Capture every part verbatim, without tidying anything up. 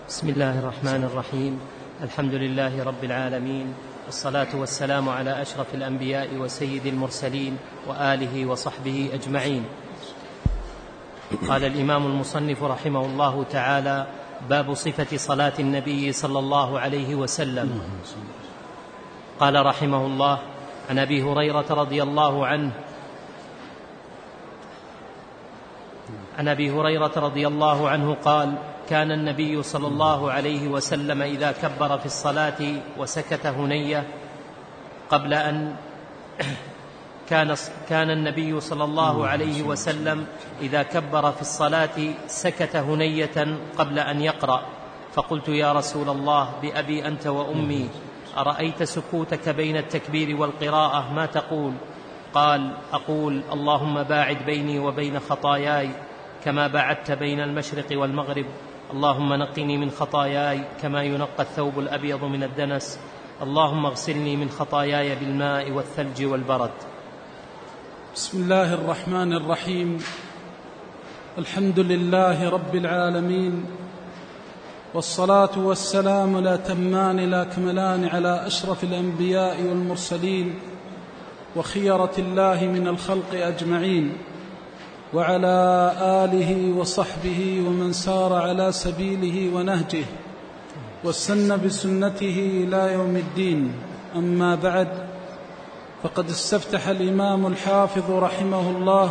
بسم الله الرحمن الرحيم. الحمد لله رب العالمين، والصلاة والسلام على أشرف الأنبياء وسيد المرسلين وآله وصحبه أجمعين. قال الإمام المصنف رحمه الله تعالى: باب صفة صلاة النبي صلى الله عليه وسلم. قال رحمه الله: عن أبي هريرة رضي الله عنه عن أبي هريرة رضي الله عنه قال: كان النبي صلى الله عليه وسلم إذا كبر في الصلاة وسكت هنية قبل أن كان كان النبي صلى الله عليه وسلم إذا كبر في الصلاة سكت هنية قبل أن يقرأ، فقلت: يا رسول الله، بأبي أنت وأمي، أرأيت سكوتك بين التكبير والقراءة ما تقول؟ قال: أقول: اللهم باعد بيني وبين خطاياي كما بعدت بين المشرق والمغرب، اللهم نقني من خطاياي كما ينقى الثوب الأبيض من الدنس، اللهم اغسلني من خطاياي بالماء والثلج والبرد. بسم الله الرحمن الرحيم. الحمد لله رب العالمين، والصلاة والسلام لا تمان لا كملان على أشرف الأنبياء والمرسلين وخيرة الله من الخلق أجمعين، وعلى آله وصحبه ومن سار على سبيله ونهجه واستنى بسنته إلى يوم الدين. أما بعد، فقد استفتح الإمام الحافظ رحمه الله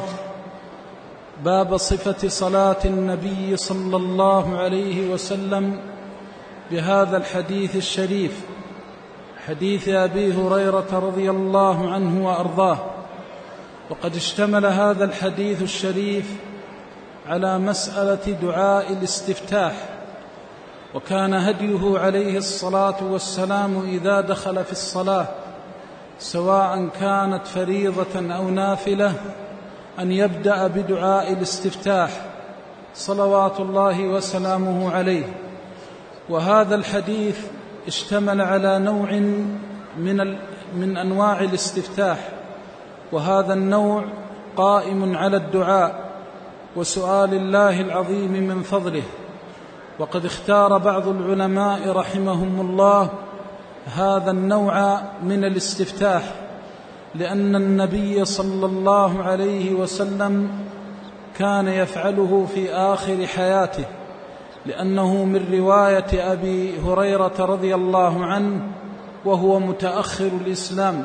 باب صفة صلاة النبي صلى الله عليه وسلم بهذا الحديث الشريف، حديث أبي هريرة رضي الله عنه وأرضاه. وقد اشتمل هذا الحديث الشريف على مسألة دعاء الاستفتاح، وكان هديه عليه الصلاة والسلام إذا دخل في الصلاة سواء كانت فريضة أو نافلة أن يبدأ بدعاء الاستفتاح صلوات الله وسلامه عليه. وهذا الحديث اشتمل على نوع من, من أنواع الاستفتاح، وهذا النوع قائم على الدعاء وسؤال الله العظيم من فضله. وقد اختار بعض العلماء رحمهم الله هذا النوع من الاستفتاح لأن النبي صلى الله عليه وسلم كان يفعله في آخر حياته، لأنه من رواية أبي هريرة رضي الله عنه وهو متأخر الإسلام،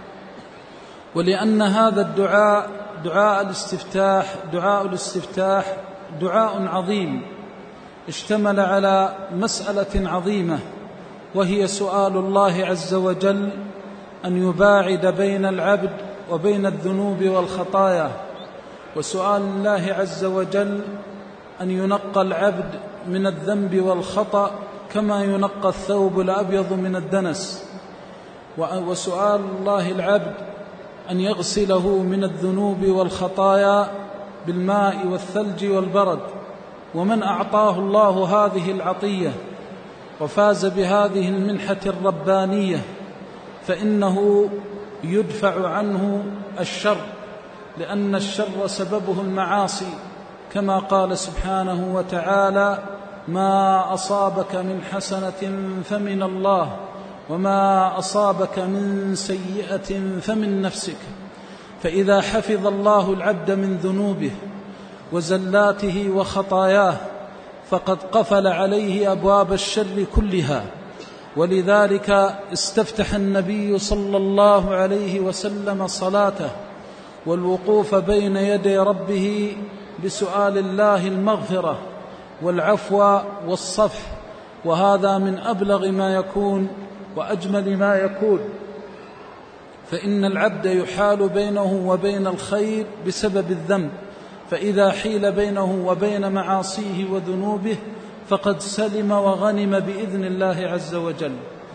ولأن هذا الدعاء دعاء الاستفتاح دعاء الاستفتاح دعاء عظيم اشتمل على مسألة عظيمة، وهي سؤال الله عز وجل أن يباعد بين العبد وبين الذنوب والخطايا، وسؤال الله عز وجل أن ينقى العبد من الذنب والخطأ كما ينقى الثوب الأبيض من الدنس، وسؤال الله العبد أن يغسله من الذنوب والخطايا بالماء والثلج والبرد. ومن أعطاه الله هذه العطية وفاز بهذه المنحة الربانية فإنه يدفع عنه الشر، لأن الشر سببه المعاصي، كما قال سبحانه وتعالى: ما أصابك من حسنة فمن الله، وما أصابك من سيئة فمن نفسك. فإذا حفظ الله العبد من ذنوبه وزلاته وخطاياه فقد قفل عليه أبواب الشر كلها. ولذلك استفتح النبي صلى الله عليه وسلم صلاته والوقوف بين يدي ربه بسؤال الله المغفرة والعفو والصفح، وهذا من أبلغ ما يكون وأجمل ما يكون، فإن العبد يحال بينه وبين الخير بسبب الذنب، فإذا حيل بينه وبين معاصيه وذنوبه فقد سلم وغنم بإذن الله عز وجل.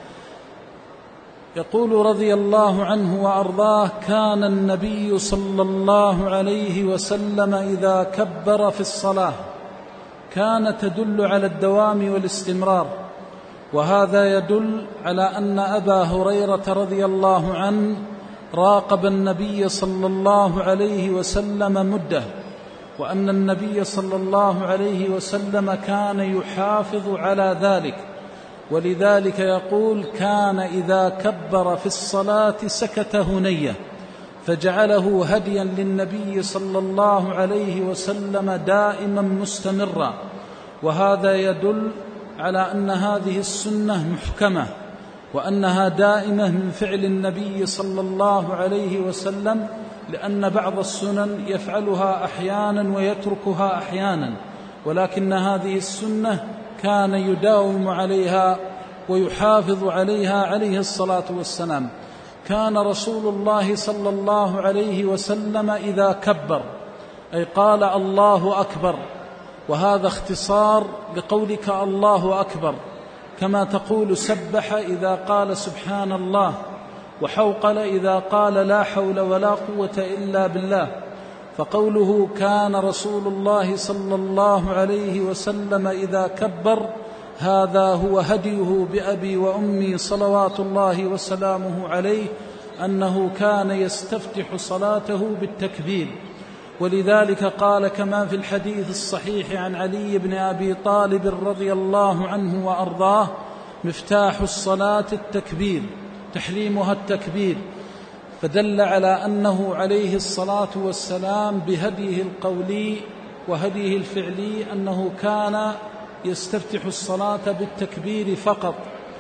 يقول رضي الله عنه وأرضاه: كان النبي صلى الله عليه وسلم إذا كبر في الصلاة، كان تدل على الدوام والاستمرار، وهذا يدل على أن أبا هريرة رضي الله عنه راقب النبي صلى الله عليه وسلم مدة، وأن النبي صلى الله عليه وسلم كان يحافظ على ذلك، ولذلك يقول: كان إذا كبر في الصلاة سكت هنية، فجعله هديا للنبي صلى الله عليه وسلم دائما مستمرا. وهذا يدل على أن هذه السنة محكمة، وأنها دائمة من فعل النبي صلى الله عليه وسلم، لأن بعض السنن يفعلها أحيانا ويتركها أحيانا، ولكن هذه السنة كان يداوم عليها ويحافظ عليها عليه الصلاة والسلام. كان رسول الله صلى الله عليه وسلم إذا كبر أي قال الله أكبر، وهذا اختصار لقولك الله أكبر، كما تقول سبح إذا قال سبحان الله، وحوقل إذا قال لا حول ولا قوة إلا بالله. فقوله كان رسول الله صلى الله عليه وسلم إذا كبر، هذا هو هديه بأبي وأمي صلوات الله وسلامه عليه، أنه كان يستفتح صلاته بالتكبير. ولذلك قال كما في الحديث الصحيح عن علي بن أبي طالب رضي الله عنه وأرضاه: مفتاح الصلاة التكبير، تحريمها التكبير. فدل على أنه عليه الصلاة والسلام بهديه القولي وهديه الفعلي أنه كان يستفتح الصلاة بالتكبير فقط،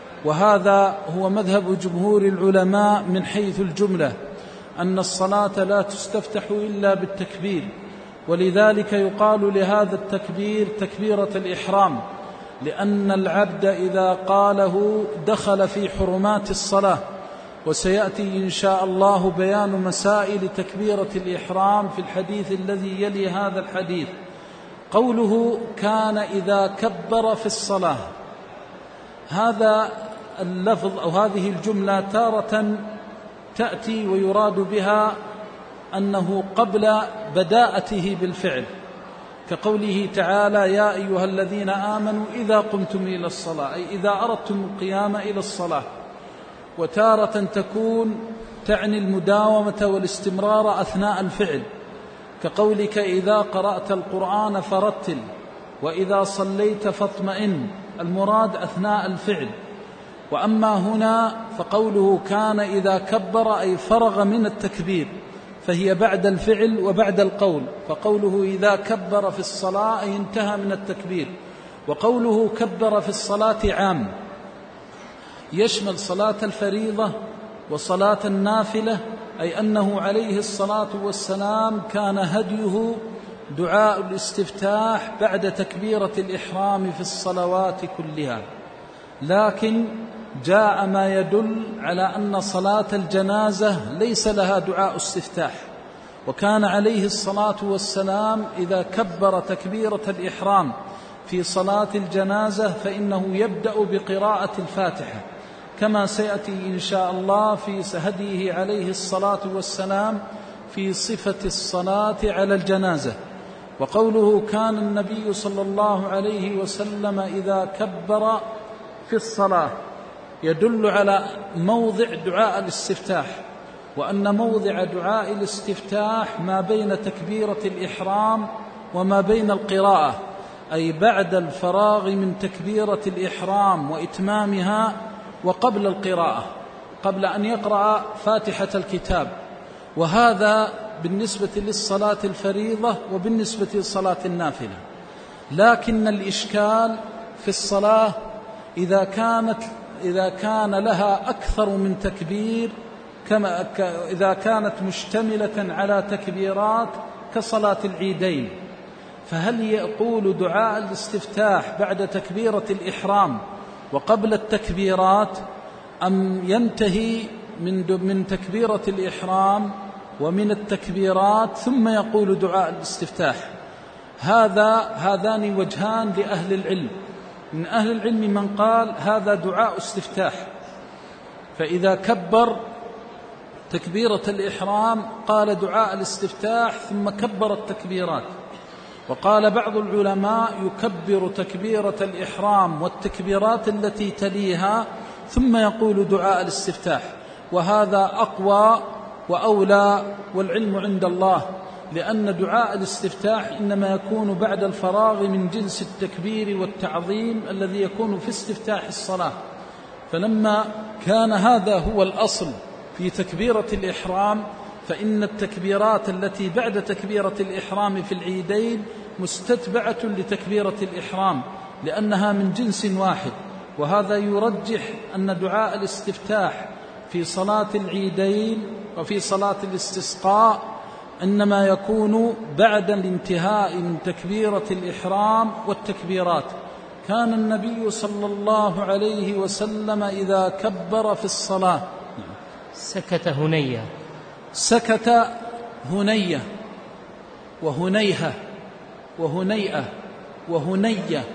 وهذا هو مذهب جمهور العلماء من حيث الجملة، أن الصلاة لا تستفتح إلا بالتكبير. ولذلك يقال لهذا التكبير تكبيرة الإحرام، لأن العبد إذا قاله دخل في حرمات الصلاة. وسيأتي إن شاء الله بيان مسائل تكبيرة الإحرام في الحديث الذي يلي هذا الحديث. قوله كان إذا كبر في الصلاة، هذا اللفظ أو هذه الجملة تارة تأتي ويراد بها أنه قبل بداءته بالفعل، كقوله تعالى: يا أيها الذين آمنوا إذا قمتم إلى الصلاة، أي إذا أردتم القيام إلى الصلاة. وتارة تكون تعني المداومة والاستمرار أثناء الفعل، كقولك: إذا قرأت القرآن فرتل، وإذا صليت فاطمئن، المراد أثناء الفعل. وأما هنا فقوله كان إذا كبر أي فرغ من التكبير، فهي بعد الفعل وبعد القول. فقوله إذا كبر في الصلاة أي انتهى من التكبير. وقوله كبر في الصلاة عام، يشمل صلاة الفريضة وصلاة النافلة، أي أنه عليه الصلاة والسلام كان هديه دعاء الاستفتاح بعد تكبيرة الإحرام في الصلوات كلها. لكن جاء ما يدل على أن صلاة الجنازة ليس لها دعاء استفتاح، وكان عليه الصلاة والسلام إذا كبر تكبيرة الإحرام في صلاة الجنازة فإنه يبدأ بقراءة الفاتحة، كما سيأتي إن شاء الله في هديه عليه الصلاة والسلام في صفة الصلاة على الجنازة. وقوله كان النبي صلى الله عليه وسلم إذا كبر في الصلاة يدل على موضع دعاء الاستفتاح، وأن موضع دعاء الاستفتاح ما بين تكبيرة الإحرام وما بين القراءة، أي بعد الفراغ من تكبيرة الإحرام وإتمامها وقبل القراءة، قبل أن يقرأ فاتحة الكتاب. وهذا بالنسبة للصلاة الفريضة وبالنسبة للصلاة النافلة. لكن الإشكال في الصلاة إذا كانت إذا كان لها أكثر من تكبير، كما إذا كانت مشتملة على تكبيرات كصلاة العيدين، فهل يقول دعاء الاستفتاح بعد تكبيرة الإحرام وقبل التكبيرات، أم ينتهي من من تكبيرة الإحرام ومن التكبيرات ثم يقول دعاء الاستفتاح؟ هذا هذان وجهان لأهل العلم. من أهل العلم من قال هذا دعاء استفتاح، فإذا كبر تكبيرة الإحرام قال دعاء الاستفتاح ثم كبر التكبيرات. وقال بعض العلماء يكبر تكبيرة الإحرام والتكبيرات التي تليها ثم يقول دعاء الاستفتاح، وهذا أقوى وأولى والعلم عند الله، لأن دعاء الاستفتاح إنما يكون بعد الفراغ من جنس التكبير والتعظيم الذي يكون في استفتاح الصلاة. فلما كان هذا هو الأصل في تكبيرة الإحرام، فإن التكبيرات التي بعد تكبيرة الإحرام في العيدين مستتبعة لتكبيرة الإحرام لأنها من جنس واحد. وهذا يرجح أن دعاء الاستفتاح في صلاة العيدين وفي صلاة الاستسقاء إنما يكون بعد الانتهاء من تكبيرة الإحرام والتكبيرات. كان النبي صلى الله عليه وسلم إذا كبر في الصلاة سكت هنية سكت هنية وهنيهة وهنيئة وهنية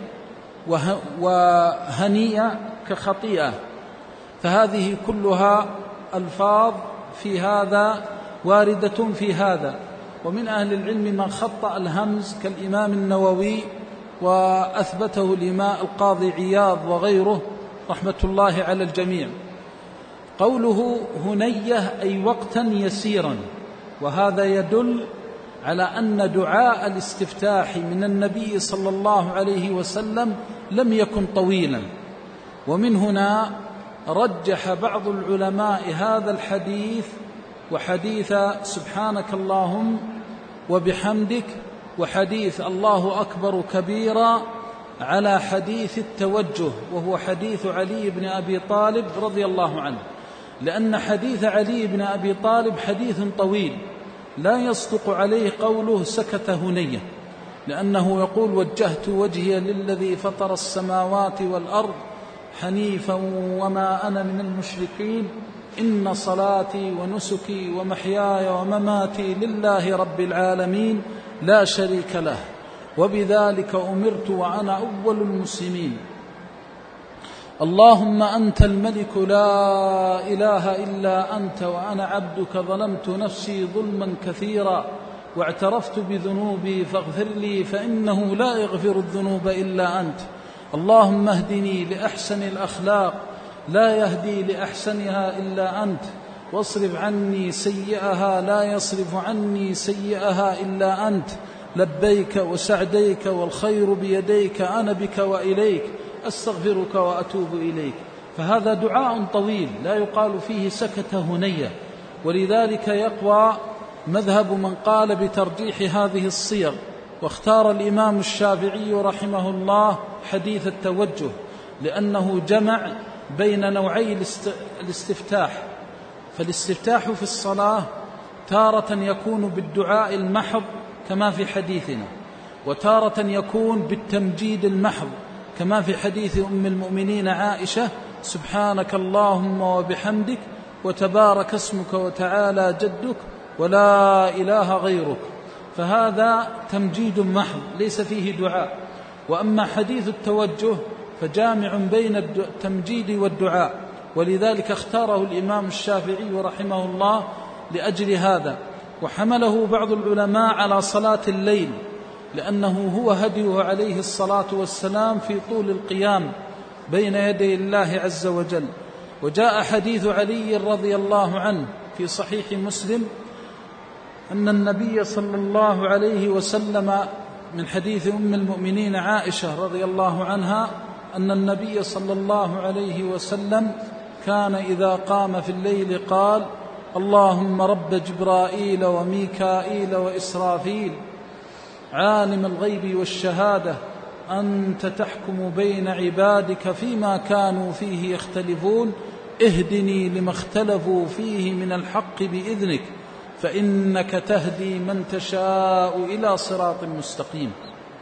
وهنيئة كخطيئة، فهذه كلها ألفاظ في هذا واردة في هذا. ومن أهل العلم من خطأ الهمز كالإمام النووي وأثبته الإمام القاضي عياض وغيره رحمة الله على الجميع. قوله هنية أي وقتا يسيرا، وهذا يدل على أن دعاء الاستفتاح من النبي صلى الله عليه وسلم لم يكن طويلا. ومن هنا رجح بعض العلماء هذا الحديث وحديث سبحانك اللهم وبحمدك وحديث الله أكبر كبيرا على حديث التوجه، وهو حديث علي بن أبي طالب رضي الله عنه، لأن حديث علي بن أبي طالب حديث طويل لا يصدق عليه قوله سكت هنية، لأنه يقول وجهت وجهي للذي فطر السماوات والأرض حنيفا وما أنا من المشركين إن صلاتي ونسكي ومحياي ومماتي لله رب العالمين لا شريك له وبذلك أمرت وأنا أول المسلمين. اللهم أنت الملك لا إله إلا أنت وأنا عبدك ظلمت نفسي ظلما كثيرا واعترفت بذنوبي فاغفر لي فإنه لا يغفر الذنوب إلا أنت. اللهم اهدني لأحسن الأخلاق لا يهدي لأحسنها إلا أنت، واصرف عني سيئها لا يصرف عني سيئها إلا أنت. لبيك وسعديك والخير بيديك أنا بك وإليك أستغفرك وأتوب إليك. فهذا دعاء طويل لا يقال فيه سكت هنية، ولذلك يقوى مذهب من قال بترجيح هذه الصيغ. واختار الإمام الشافعي رحمه الله حديث التوجه لأنه جمع بين نوعي الاستفتاح. فالاستفتاح في الصلاة تارة يكون بالدعاء المحض كما في حديثنا، وتارة يكون بالتمجيد المحض كما في حديث أم المؤمنين عائشة سبحانك اللهم وبحمدك وتبارك اسمك وتعالى جدك ولا إله غيرك، فهذا تمجيد محض ليس فيه دعاء. وأما حديث التوجه فجامع بين التمجيد والدعاء، ولذلك اختاره الإمام الشافعي رحمه الله لأجل هذا. وحمله بعض العلماء على صلاة الليل لأنه هو هديه عليه الصلاة والسلام في طول القيام بين يدي الله عز وجل. وجاء حديث علي رضي الله عنه في صحيح مسلم أن النبي صلى الله عليه وسلم من حديث أم المؤمنين عائشة رضي الله عنها أن النبي صلى الله عليه وسلم كان إذا قام في الليل قال اللهم رب جبرائيل وميكائيل وإسرافيل عالم الغيب والشهادة أنت تحكم بين عبادك فيما كانوا فيه يختلفون اهدني لما اختلفوا فيه من الحق بإذنك فإنك تهدي من تشاء إلى صراط مستقيم.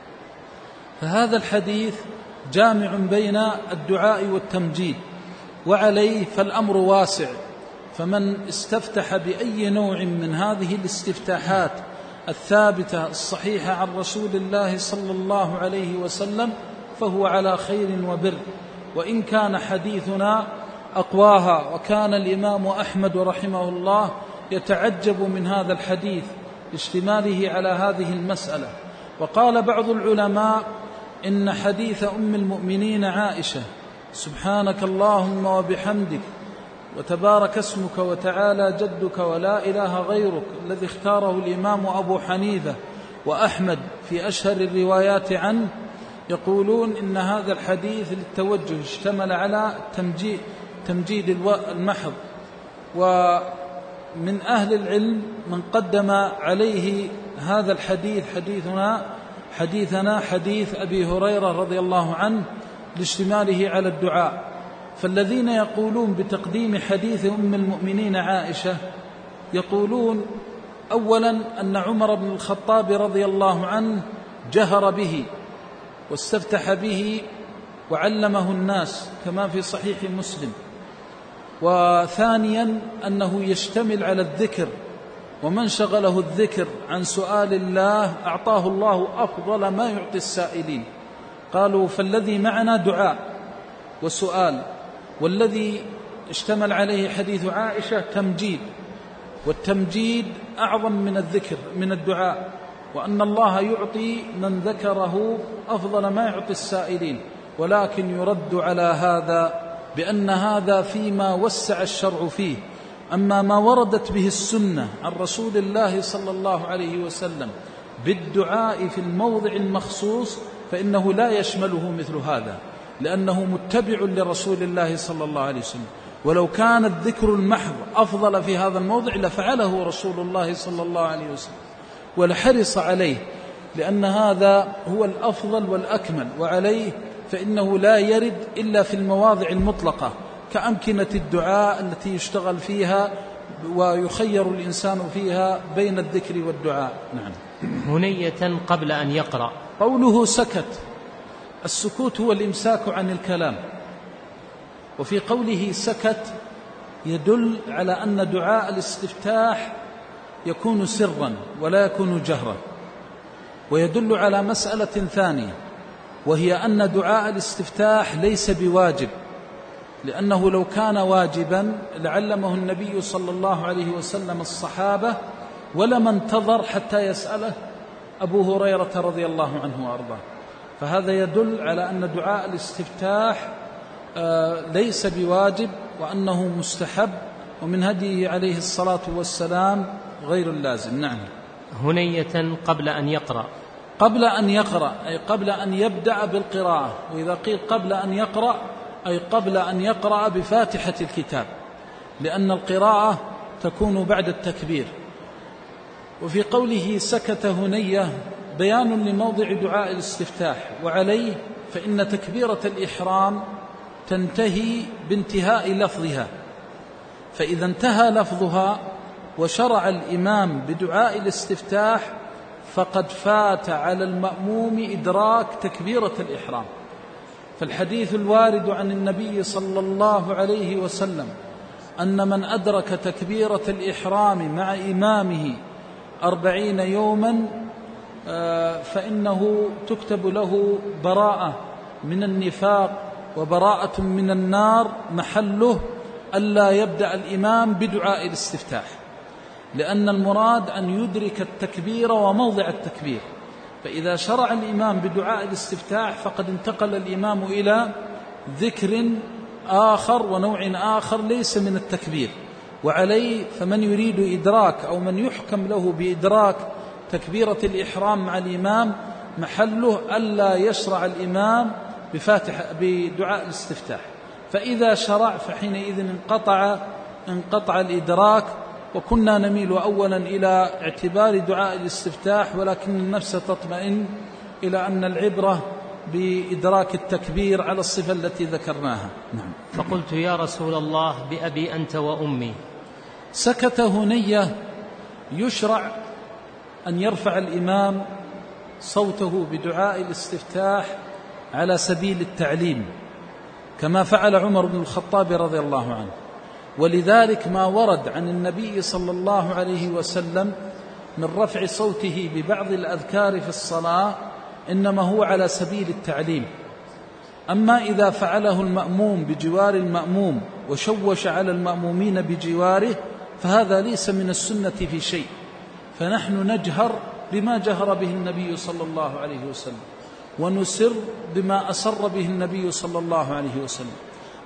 فهذا الحديث جامع بين الدعاء والتمجيد، وعليه فالأمر واسع، فمن استفتح بأي نوع من هذه الاستفتاحات الثابتة الصحيحة عن رسول الله صلى الله عليه وسلم فهو على خير وبر. وإن كان حديثنا أقواها، وكان الإمام أحمد رحمه الله يتعجب من هذا الحديث اشتماله على هذه المسألة. وقال بعض العلماء إن حديث أم المؤمنين عائشة سبحانك اللهم وبحمدك وتبارك اسمك وتعالى جدك ولا إله غيرك، الذي اختاره الإمام أبو حنيفة وأحمد في أشهر الروايات عنه، يقولون إن هذا الحديث للتوجه اشتمل على تمجيد, تمجيد المحض. ومن أهل العلم من قدم عليه هذا الحديث حديثنا حديثنا حديث أبي هريرة رضي الله عنه لاشتماله على الدعاء. فالذين يقولون بتقديم حديث أم المؤمنين عائشة يقولون أولا أن عمر بن الخطاب رضي الله عنه جهر به واستفتح به وعلمه الناس كما في صحيح مسلم. وثانيا أنه يشتمل على الذكر، ومن شغله الذكر عن سؤال الله أعطاه الله أفضل ما يعطي السائلين. قالوا فالذي معنا دعاء وسؤال، والذي اشتمل عليه حديث عائشة تمجيد، والتمجيد أعظم من الذكر من الدعاء، وأن الله يعطي من ذكره أفضل ما يعطي السائلين. ولكن يرد على هذا بأن هذا فيما وسع الشرع فيه، أما ما وردت به السنة عن رسول الله صلى الله عليه وسلم بالدعاء في الموضع المخصوص فإنه لا يشمله مثل هذا، لأنه متبع لرسول الله صلى الله عليه وسلم. ولو كان الذكر المحض أفضل في هذا الموضع لفعله رسول الله صلى الله عليه وسلم ولحرص عليه، لأن هذا هو الأفضل والأكمل، وعليه فإنه لا يرد إلا في المواضع المطلقة كأمكنة الدعاء التي يشتغل فيها ويخير الإنسان فيها بين الذكر والدعاء. نعم. هنية قبل أن يقرأ. قوله سكت، السكوت هو الإمساك عن الكلام، وفي قوله سكت يدل على أن دعاء الاستفتاح يكون سرا ولا يكون جهرا. ويدل على مسألة ثانية، وهي أن دعاء الاستفتاح ليس بواجب، لأنه لو كان واجبا لعلمه النبي صلى الله عليه وسلم الصحابة ولما انتظر حتى يسأله أبو هريرة رضي الله عنه وأرضاه. فهذا يدل على أن دعاء الاستفتاح ليس بواجب، وأنه مستحب، ومن هديه عليه الصلاة والسلام غير اللازم. نعم. هنية قبل أن يقرأ. قبل أن يقرأ أي قبل أن يبدأ بالقراءة، وإذا قيل قبل أن يقرأ أي قبل أن يقرأ بفاتحة الكتاب، لأن القراءة تكون بعد التكبير. وفي قوله سكت هنية بيان لموضع دعاء الاستفتاح، وعليه فإن تكبيرة الإحرام تنتهي بانتهاء لفظها، فإذا انتهى لفظها وشرع الإمام بدعاء الاستفتاح فقد فات على المأموم إدراك تكبيرة الإحرام. فالحديث الوارد عن النبي صلى الله عليه وسلم أن من أدرك تكبيرة الإحرام مع إمامه أربعين يوما فإنه تكتب له براءة من النفاق وبراءة من النار، محله ألا يبدأ الإمام بدعاء الاستفتاح، لأن المراد أن يدرك التكبير وموضع التكبير. فإذا شرع الإمام بدعاء الاستفتاح فقد انتقل الإمام إلى ذكر آخر ونوع آخر ليس من التكبير. وعليه فمن يريد إدراك أو من يحكم له بإدراك تكبيرة الإحرام مع الإمام محله ألا يشرع الإمام بفاتح بدعاء الاستفتاح، فإذا شرع فحينئذ انقطع انقطع الإدراك. وكنا نميل أولا إلى اعتبار دعاء الاستفتاح، ولكن النفس تطمئن إلى أن العبرة بإدراك التكبير على الصفة التي ذكرناها. نعم. فقلت يا رسول الله بأبي أنت وأمي. سكت هنية يشرع أن يرفع الإمام صوته بدعاء الاستفتاح على سبيل التعليم، كما فعل عمر بن الخطاب رضي الله عنه. ولذلك ما ورد عن النبي صلى الله عليه وسلم من رفع صوته ببعض الأذكار في الصلاة إنما هو على سبيل التعليم. أما إذا فعله المأموم بجوار المأموم وشوش على المأمومين بجواره فهذا ليس من السنة في شيء، فنحن نجهر بما جهر به النبي صلى الله عليه وسلم، ونسر بما أسر به النبي صلى الله عليه وسلم.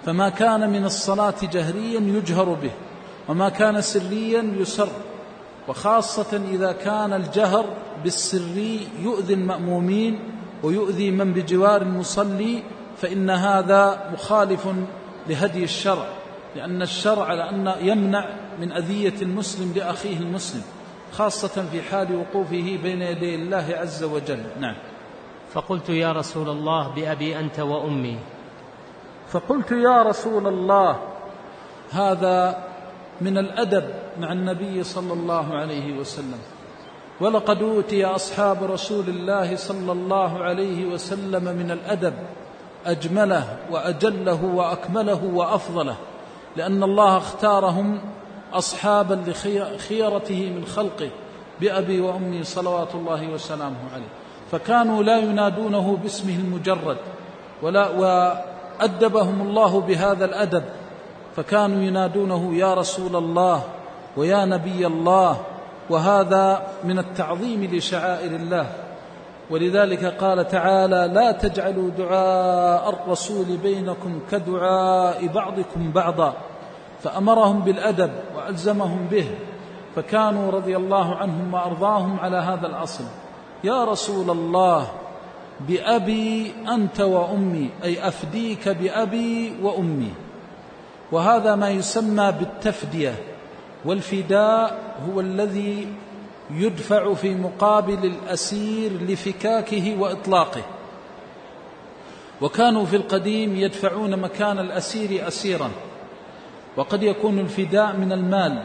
فما كان من الصلاة جهريا يجهر به، وما كان سريا يسر، وخاصة إذا كان الجهر بالسري يؤذي المأمومين ويؤذي من بجوار المصلي، فإن هذا مخالف لهدي الشرع، لأن الشرع لأن يمنع من أذية المسلم لأخيه المسلم، خاصة في حال وقوفه بين يدي الله عز وجل. نعم. فقلت يا رسول الله بأبي أنت وأمي. فقلت يا رسول الله، هذا من الأدب مع النبي صلى الله عليه وسلم. ولقد أوتي أصحاب رسول الله صلى الله عليه وسلم من الأدب أجمله وأجله وأكمله وأفضله، لأن الله اختارهم أصحابا لخيرته من خلقه بأبي وأمي صلوات الله وسلامه عليه، فكانوا لا ينادونه باسمه المجرد، ولا وأدبهم الله بهذا الأدب، فكانوا ينادونه يا رسول الله ويا نبي الله، وهذا من التعظيم لشعائر الله. ولذلك قال تعالى لا تجعلوا دعاء الرسول بينكم كدعاء بعضكم بعضا، فأمرهم بالأدب وألزمهم به، فكانوا رضي الله عنهم وأرضاهم على هذا الأصل. يا رسول الله بأبي أنت وأمي، أي أفديك بأبي وأمي. وهذا ما يسمى بالتفدية، والفداء هو الذي يدفع في مقابل الأسير لفكاكه وإطلاقه. وكانوا في القديم يدفعون مكان الأسير أسيرا، وقد يكون الفداء من المال،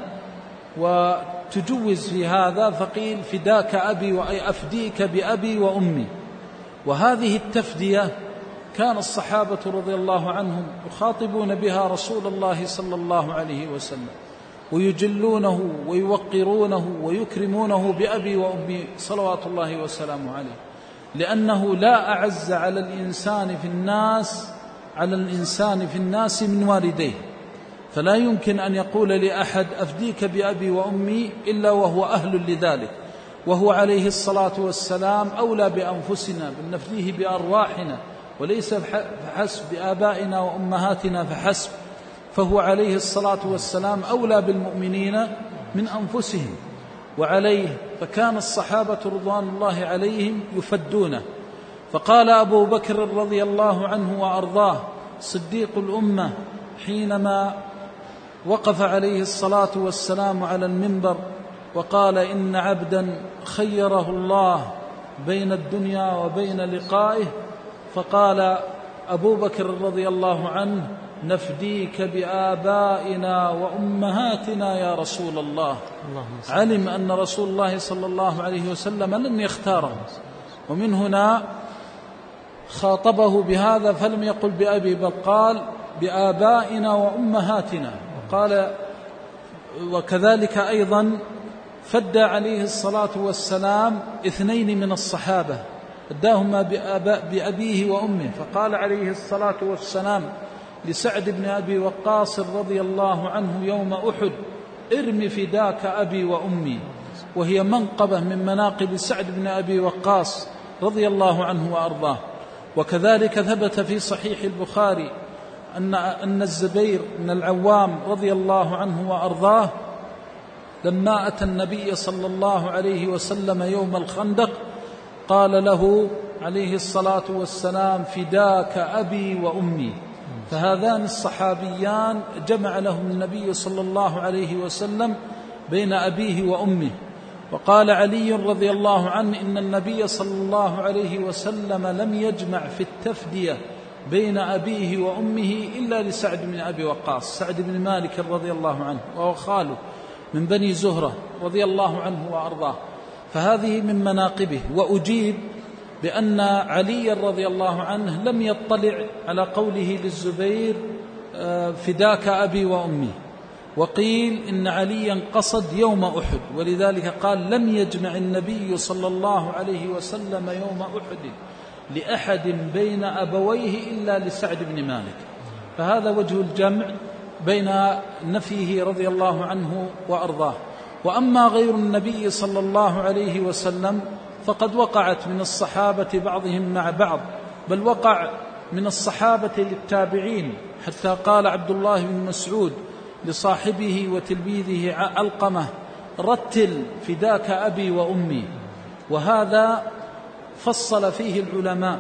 وتجوز في هذا فقيل فداك أبي وأي أفديك بأبي وأمي. وهذه التفدية كان الصحابة رضي الله عنهم يخاطبون بها رسول الله صلى الله عليه وسلم، ويجلونه ويوقرونه ويكرمونه بأبي وأمي صلوات الله وسلامه عليه، لأنه لا أعز على الإنسان في الناس على الإنسان في الناس من والديه، فلا يمكن أن يقول لأحد أفديك بأبي وأمي إلا وهو أهل لذلك، وهو عليه الصلاة والسلام أولى بأنفسنا، بل نفديه بأرواحنا وليس فحسب بآبائنا وأمهاتنا فحسب، فهو عليه الصلاة والسلام أولى بالمؤمنين من أنفسهم. وعليه فكان الصحابة رضوان الله عليهم يفدونه. فقال أبو بكر رضي الله عنه وأرضاه صديق الأمة حينما وقف عليه الصلاة والسلام على المنبر وقال إن عبدا خيره الله بين الدنيا وبين لقائه، فقال أبو بكر رضي الله عنه نفديك بآبائنا وأمهاتنا يا رسول الله. علم أن رسول الله صلى الله عليه وسلم لن يختاره، ومن هنا خاطبه بهذا فلم يقل بأبي بل قال بآبائنا وأمهاتنا. وقال وكذلك أيضا فدى عليه الصلاة والسلام اثنين من الصحابة اداهما بأبيه وأمه، فقال عليه الصلاة والسلام لسعد بن أبي وقاص رضي الله عنه يوم أحد ارم فداك أبي وأمي، وهي منقبة من مناقب سعد بن أبي وقاص رضي الله عنه وأرضاه. وكذلك ثبت في صحيح البخاري أن أن الزبير بن العوام رضي الله عنه وأرضاه لما أتى النبي صلى الله عليه وسلم يوم الخندق قال له عليه الصلاة والسلام فداك أبي وأمي. فهذان الصحابيان جمع لهم النبي صلى الله عليه وسلم بين أبيه وأمه. وقال علي رضي الله عنه إن النبي صلى الله عليه وسلم لم يجمع في التفدية بين أبيه وأمه إلا لسعد بن أبي وقاص، سعد بن مالك رضي الله عنه وهو خاله من بني زهرة رضي الله عنه وأرضاه، فهذه من مناقبه. وأجيب بأن علي رضي الله عنه لم يطلع على قوله للزبير فداك أبي وأمي، وقيل إن عليا قصد يوم أحد، ولذلك قال لم يجمع النبي صلى الله عليه وسلم يوم أحد لأحد بين أبويه إلا لسعد بن مالك. فهذا وجه الجمع بين نفيه رضي الله عنه وأرضاه. وأما غير النبي صلى الله عليه وسلم فقد وقعت من الصحابة بعضهم مع بعض، بل وقع من الصحابة للتابعين حتى قال عبد الله بن مسعود لصاحبه وتلميذه علقمة: رتل فداك أبي وأمي. وهذا فصل فيه العلماء،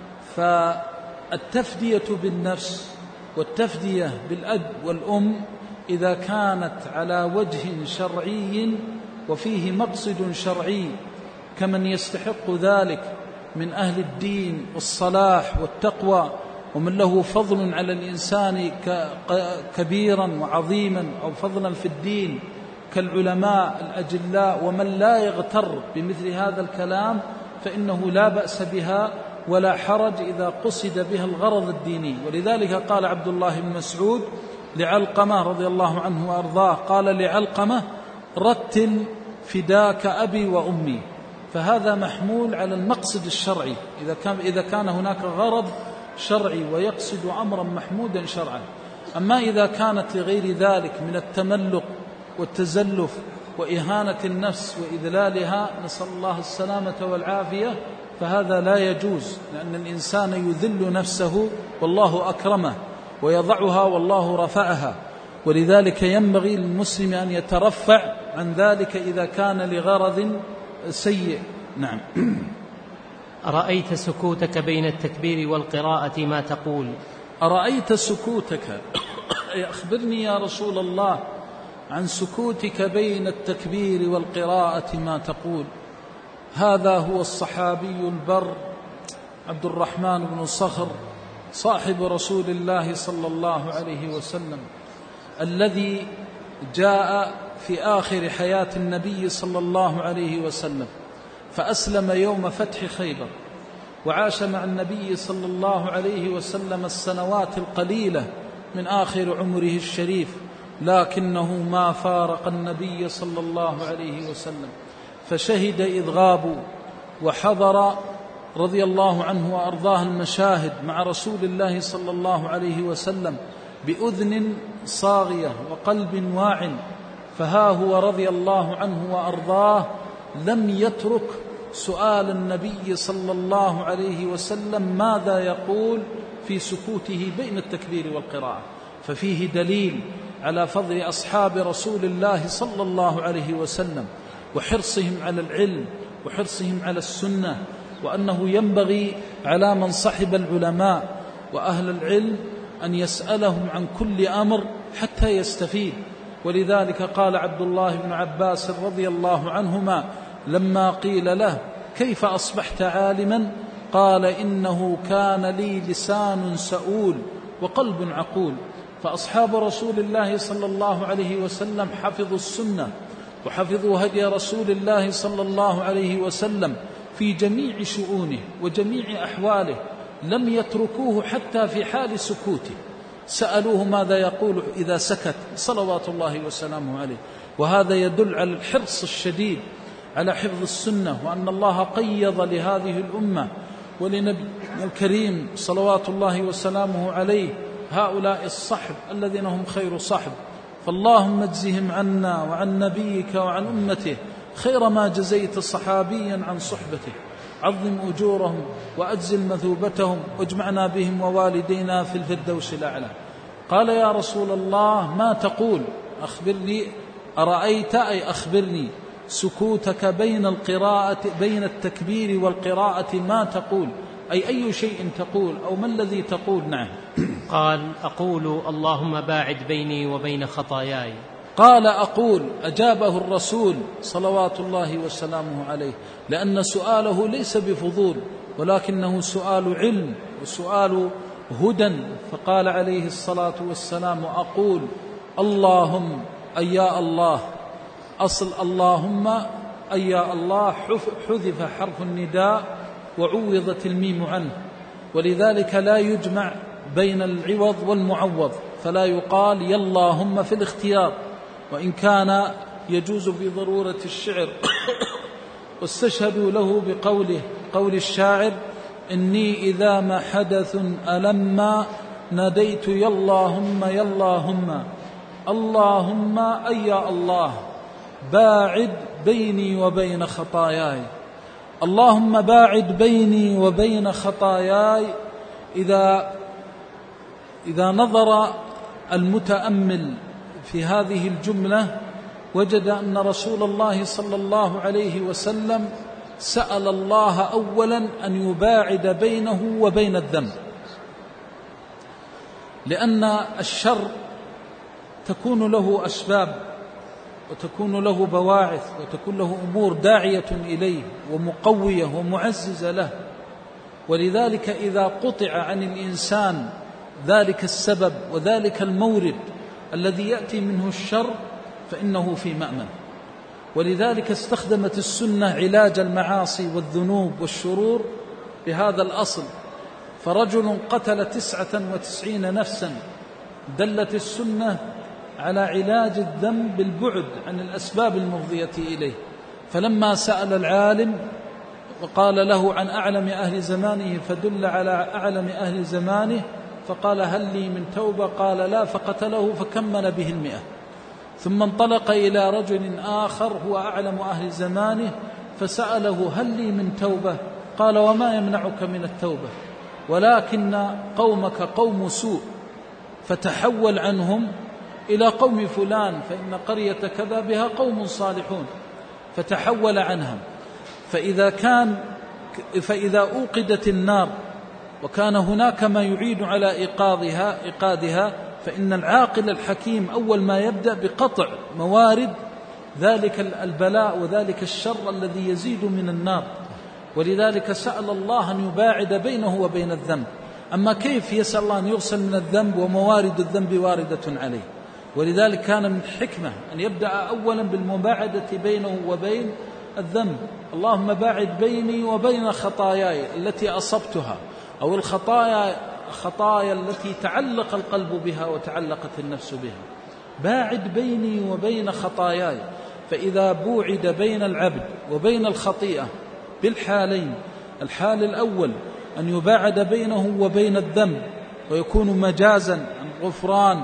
فالتفدية بالنفس والتفدية بالأب والأم إذا كانت على وجه شرعي وفيه مقصد شرعي كمن يستحق ذلك من أهل الدين والصلاح والتقوى، ومن له فضل على الإنسان كبيرا وعظيما أو فضلا في الدين كالعلماء الأجلاء، ومن لا يغتر بمثل هذا الكلام فإنه لا بأس بها ولا حرج إذا قصد بها الغرض الديني. ولذلك قال عبد الله بن مسعود لعلقمة رضي الله عنه وأرضاه، قال لعلقمة: رتل فداك أبي وأمي. فهذا محمول على المقصد الشرعي إذا كان, إذا كان هناك غرض شرعي ويقصد أمرا محمودا شرعا. أما إذا كانت لغير ذلك من التملق والتزلف وإهانة النفس وإذلالها، نسأل الله السلامة والعافية، فهذا لا يجوز، لأن الإنسان يذل نفسه والله أكرمه، ويضعها والله رفعها. ولذلك ينبغي للمسلم أن يترفع عن ذلك إذا كان لغرض سيء. نعم. أرأيت سكوتك بين التكبير والقراءة ما تقول؟ أرأيت سكوتك، أخبرني يا رسول الله عن سكوتك بين التكبير والقراءة ما تقول. هذا هو الصحابي البر عبد الرحمن بن صخر صاحب رسول الله صلى الله عليه وسلم، الذي جاء في آخر حياة النبي صلى الله عليه وسلم، فأسلم يوم فتح خيبر، وعاش مع النبي صلى الله عليه وسلم السنوات القليلة من آخر عمره الشريف، لكنه ما فارق النبي صلى الله عليه وسلم، فشهد إذ غابوا، وحضر رضي الله عنه وأرضاه المشاهد مع رسول الله صلى الله عليه وسلم بأذن صاغية وقلب واع. فها هو رضي الله عنه وأرضاه لم يترك سؤال النبي صلى الله عليه وسلم ماذا يقول في سكوته بين التكبير والقراءة، ففيه دليل على فضل أصحاب رسول الله صلى الله عليه وسلم وحرصهم على العلم وحرصهم على السنة، وأنه ينبغي على من صحب العلماء وأهل العلم أن يسألهم عن كل أمر حتى يستفيد. ولذلك قال عبد الله بن عباس رضي الله عنهما لما قيل له: كيف أصبحت عالما؟ قال: إنه كان لي لسان سؤول وقلب عقول. فأصحاب رسول الله صلى الله عليه وسلم حفظوا السنة وحفظوا هدي رسول الله صلى الله عليه وسلم في جميع شؤونه وجميع أحواله، لم يتركوه حتى في حال سكوته، سألوه ماذا يقول إذا سكت صلوات الله وسلامه عليه. وهذا يدل على الحرص الشديد على حفظ السنة، وأن الله قيض لهذه الأمة ولنبي الكريم صلوات الله وسلامه عليه هؤلاء الصحب الذين هم خير صحب. فاللهم اجزهم عنا وعن نبيك وعن أمته خير ما جزيت صحابيا عن صحبته، عظم أجورهم وأجزل مثوبتهم واجمعنا بهم ووالدينا في الفردوس الأعلى. قال: يا رسول الله ما تقول؟ أخبرني. أرأيت أي أخبرني سكوتك بين القراءة بين التكبير والقراءة ما تقول، أي أي شيء تقول أو ما الذي تقول؟ نعم. قال: أقول اللهم باعد بيني وبين خطاياي. قال: أقول. أجابه الرسول صلوات الله وسلامه عليه، لأن سؤاله ليس بفضول ولكنه سؤال علم وسؤال هدى. فقال عليه الصلاة والسلام: أقول اللهم أي يا الله. أصل اللهم أي يا الله حذف حرف النداء وعوضت الميم عنه، ولذلك لا يجمع بين العوض والمعوض، فلا يقال يا اللهم في الاختيار، وإن كان يجوز في ضرورة الشعر. واستشهدوا له بقوله قول الشاعر: إني إذا ما حدث ألما ناديت يا اللهم يا اللهم. اللهم أي يا الله باعد بيني وبين خطاياي. اللهم باعد بيني وبين خطاياي إذا إذا نظر المتأمل في هذه الجملة وجد أن رسول الله صلى الله عليه وسلم سأل الله أولا أن يباعد بينه وبين الذنب، لأن الشر تكون له أسباب وتكون له بواعث وتكون له أمور داعية إليه ومقوية ومعززة له، ولذلك إذا قطع عن الإنسان ذلك السبب وذلك المورد الذي يأتي منه الشر فإنه في مأمن. ولذلك استخدمت السنة علاج المعاصي والذنوب والشرور بهذا الأصل، فرجل قتل تسعة وتسعين نفسا، دلت السنة على علاج الذنب بالبعد عن الأسباب المفضية إليه. فلما سأل العالم وقال له عن أعلم أهل زمانه فدل على أعلم أهل زمانه، فقال هل لي من توبة؟ قال لا، فقتله فكمل به المئة. ثم انطلق إلى رجل آخر هو أعلم أهل زمانه فسأله هل لي من توبة؟ قال وما يمنعك من التوبة؟ ولكن قومك قوم سوء، فتحول عنهم إلى قوم فلان فإن قرية كذا بها قوم صالحون، فتحول عنهم. فإذا كان فإذا أوقدت النار وكان هناك ما يعين على إيقاظها إيقادها فإن العاقل الحكيم أول ما يبدأ بقطع موارد ذلك البلاء وذلك الشر الذي يزيد من النار. ولذلك سأل الله أن يباعد بينه وبين الذنب. أما كيف يسأل الله أن يغسل من الذنب وموارد الذنب واردة عليه؟ ولذلك كان من حكمة أن يبدأ أولا بالمباعدة بينه وبين الذنب. اللهم باعد بيني وبين خطاياي التي أصبتها، أو الخطايا خطايا التي تعلق القلب بها وتعلقت النفس بها. باعد بيني وبين خطاياي. فإذا بوعد بين العبد وبين الخطيئة بالحالين، الحال الأول أن يباعد بينه وبين الذنب ويكون مجازا عن غفران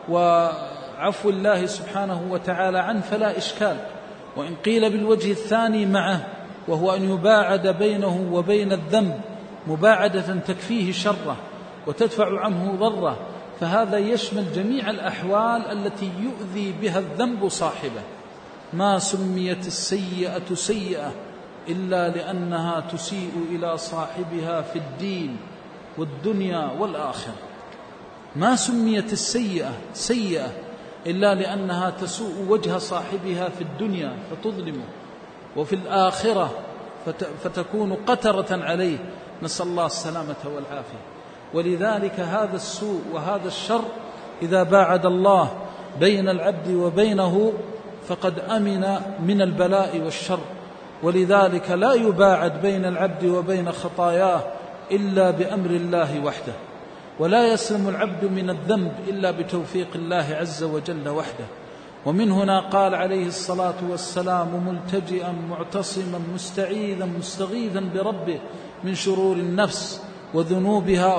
وعفو الله سبحانه وتعالى عنه فلا إشكال. وإن قيل بالوجه الثاني معه وهو أن يباعد بينه وبين الذنب مباعدة تكفيه شره وتدفع عنه ضره، فهذا يشمل جميع الأحوال التي يؤذي بها الذنب صاحبه. ما سميت السيئة سيئة إلا لأنها تسيء إلى صاحبها في الدين والدنيا والآخرة. ما سميت السيئة سيئة إلا لأنها تسوء وجه صاحبها في الدنيا فتظلمه، وفي الآخرة فتكون قترة عليه، نسأل الله السلامة والعافية. ولذلك هذا السوء وهذا الشر إذا باعد الله بين العبد وبينه فقد أمن من البلاء والشر. ولذلك لا يباعد بين العبد وبين خطاياه إلا بأمر الله وحده، ولا يسلم العبد من الذنب إلا بتوفيق الله عز وجل وحده. ومن هنا قال عليه الصلاة والسلام ملتجئا معتصما مستعيذا مستغيثا بربه من شرور النفس وذنوبها